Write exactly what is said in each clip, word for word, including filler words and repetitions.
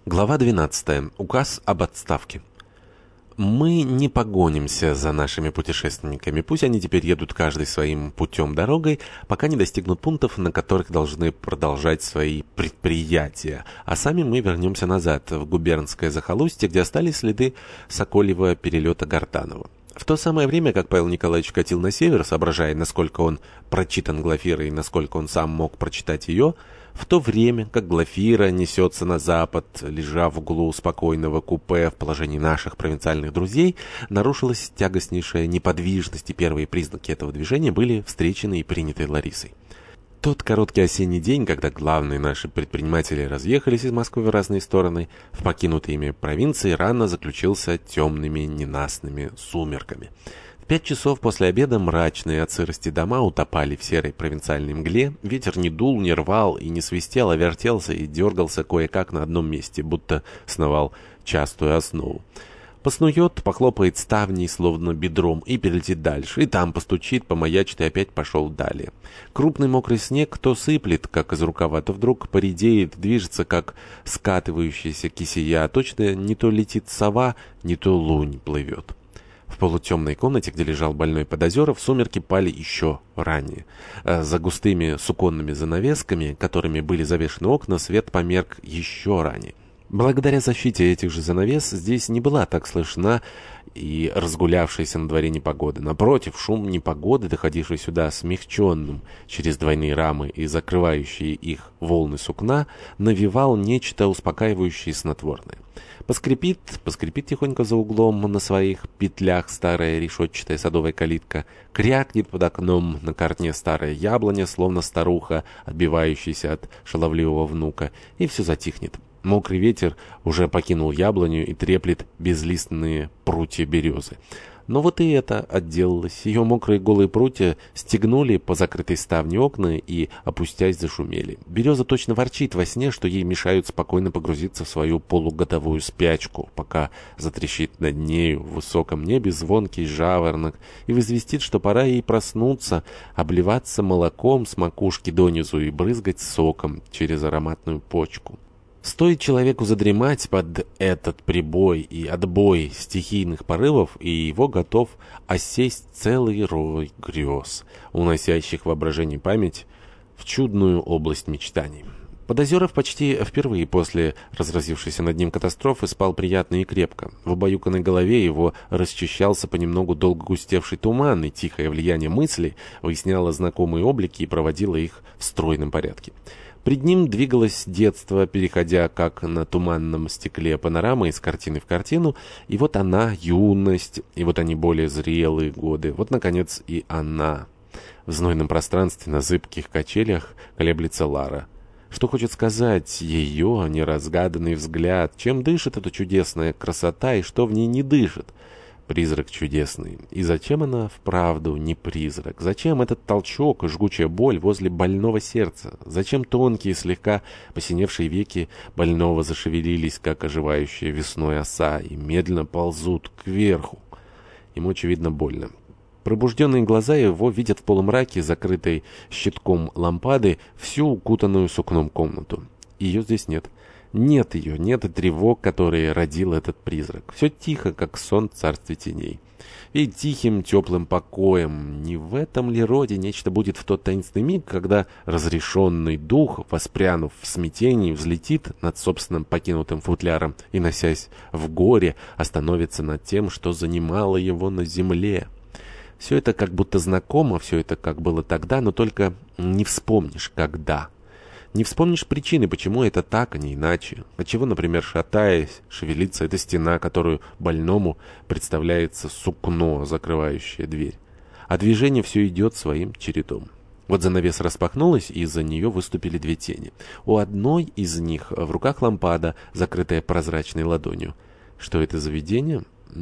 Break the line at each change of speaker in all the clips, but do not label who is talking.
Глава двенадцатая. Указ об отставке. Мы не погонимся за нашими путешественниками. Пусть они теперь едут каждый своим путем дорогой, пока не достигнут пунктов, на которых должны продолжать свои предприятия. А сами мы вернемся назад, в губернское захолустье, где остались следы сокольего перелета Гартанова. В то самое время, как Павел Николаевич катил на север, соображая, насколько он прочитан Глафирой и насколько он сам мог прочитать ее, в то время, как Глафира несется на запад, лежа в углу спокойного купе в положении наших провинциальных друзей, нарушилась тягостнейшая неподвижность, и первые признаки этого движения были встречены и приняты Ларисой. Тот короткий осенний день, когда главные наши предприниматели разъехались из Москвы в разные стороны, в покинутые ими провинции рано заключился темными ненастными сумерками. В пять часов после обеда мрачные от сырости дома утопали в серой провинциальной мгле, ветер не дул, не рвал и не свистел, а вертелся и дергался кое-как на одном месте, будто сновал частую основу. Поснует, похлопает ставней, словно бедром, и перелетит дальше, и там постучит, помаячит и опять пошел далее. Крупный мокрый снег то сыплет, как из рукава, то вдруг поредеет, движется, как скатывающаяся кисея, а точно не то летит сова, не то лунь плывет. В полутемной комнате, где лежал больной Подозеров, сумерки пали еще ранее. За густыми суконными занавесками, которыми были завешены окна, свет померк еще ранее. Благодаря защите этих же занавес здесь не была так слышна и разгулявшаяся на дворе непогода. Напротив, шум непогоды, доходивший сюда смягченным через двойные рамы и закрывающие их волны сукна, навевал нечто успокаивающее и снотворное. Поскрипит, поскрипит тихонько за углом на своих петлях старая решетчатая садовая калитка, крякнет под окном на корне старая яблоня, словно старуха, отбивающаяся от шаловливого внука, и все затихнет. Мокрый ветер уже покинул яблоню и треплет безлистные прутья березы. Но вот и это отделалось. Ее мокрые голые прутья стегнули по закрытой ставне окна и, опустясь, зашумели. Береза точно ворчит во сне, что ей мешают спокойно погрузиться в свою полугодовую спячку, пока затрещит над нею в высоком небе звонкий жаворонок и возвестит, что пора ей проснуться, обливаться молоком с макушки донизу и брызгать соком через ароматную почку. Стоит человеку задремать под этот прибой и отбой стихийных порывов, и его готов осесть целый рой грез, уносящих воображение и память в чудную область мечтаний. Подозеров почти впервые после разразившейся над ним катастрофы спал приятно и крепко. В убаюканной голове его расчищался понемногу долго густевший туман, и тихое влияние мыслей выясняло знакомые облики и проводило их в стройном порядке. Пред ним двигалось детство, переходя, как на туманном стекле панорамы, из картины в картину, и вот она, юность, и вот они более зрелые годы, вот, наконец, и она. В знойном пространстве на зыбких качелях колеблется Лара. Что хочет сказать ее неразгаданный взгляд? Чем дышит эта чудесная красота и что в ней не дышит? Призрак чудесный. И зачем она вправду не призрак? Зачем этот толчок и жгучая боль возле больного сердца? Зачем тонкие, слегка посиневшие веки больного зашевелились, как оживающая весной оса, и медленно ползут кверху? Ему, очевидно, больно. Пробужденные глаза его видят в полумраке, закрытой щитком лампады, всю укутанную сукном комнату. Ее здесь нет. Нет ее, нет и тревог, которые родил этот призрак. Все тихо, как сон в царстве теней. И тихим, теплым покоем. Не в этом ли роде нечто будет в тот таинственный миг, когда разрешенный дух, воспрянув в смятении, взлетит над собственным покинутым футляром и, носясь в горе, остановится над тем, что занимало его на земле? Все это как будто знакомо, все это как было тогда, но только не вспомнишь, когда. Не вспомнишь причины, почему это так, а не иначе. Отчего, например, шатаясь, шевелится эта стена, которую больному представляется сукно, закрывающее дверь. А движение все идет своим чередом. Вот занавес распахнулась, и из-за нее выступили две тени. У одной из них в руках лампада, закрытая прозрачной ладонью. Что это за видение?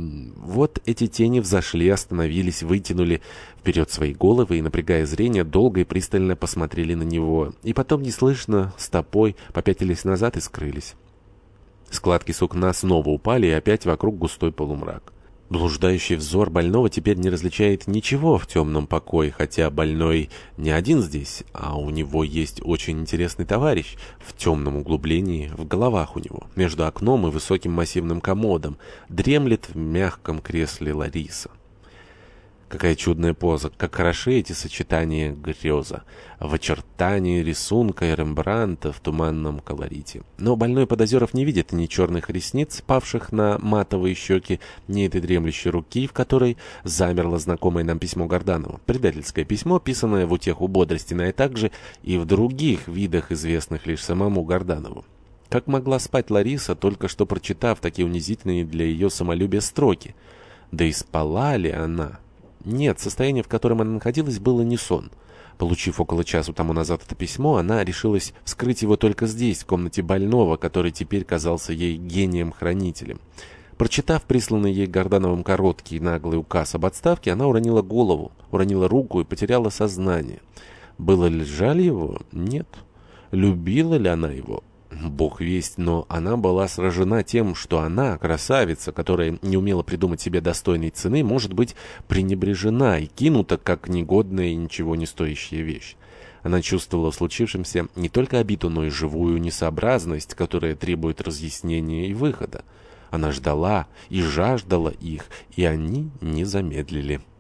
Вот эти тени взошли, остановились, вытянули вперед свои головы и, напрягая зрение, долго и пристально посмотрели на него. И потом неслышно, стопой, попятились назад и скрылись. Складки сукна снова упали, и опять вокруг густой полумрак. Блуждающий взор больного теперь не различает ничего в темном покое, хотя больной не один здесь, а у него есть очень интересный товарищ в темном углублении в головах у него. Между окном и высоким массивным комодом дремлет в мягком кресле Лариса. Какая чудная поза, как хороши эти сочетания греза, в очертании рисунка и Рембрандта в туманном колорите. Но больной Подозеров не видит ни черных ресниц, павших на матовые щеки, ни этой дремлющей руки, в которой замерло знакомое нам письмо Горданова. Предательское письмо, писанное в утеху бодрости, но и также и в других видах, известных лишь самому Горданову. Как могла спать Лариса, только что прочитав такие унизительные для ее самолюбия строки? Да и спала ли она? Нет, состояние, в котором она находилась, было не сон. Получив около часу тому назад это письмо, она решилась вскрыть его только здесь, в комнате больного, который теперь казался ей гением-хранителем. Прочитав присланный ей Гордановым короткий наглый указ об отставке, она уронила голову, уронила руку и потеряла сознание. Было ли жаль его? Нет. Любила ли она его? Бог весть, но она была сражена тем, что она, красавица, которая не умела придумать себе достойной цены, может быть пренебрежена и кинута, как негодная и ничего не стоящая вещь. Она чувствовала в случившемся не только обиду, но и живую несообразность, которая требует разъяснения и выхода. Она ждала и жаждала их, и они не замедлили.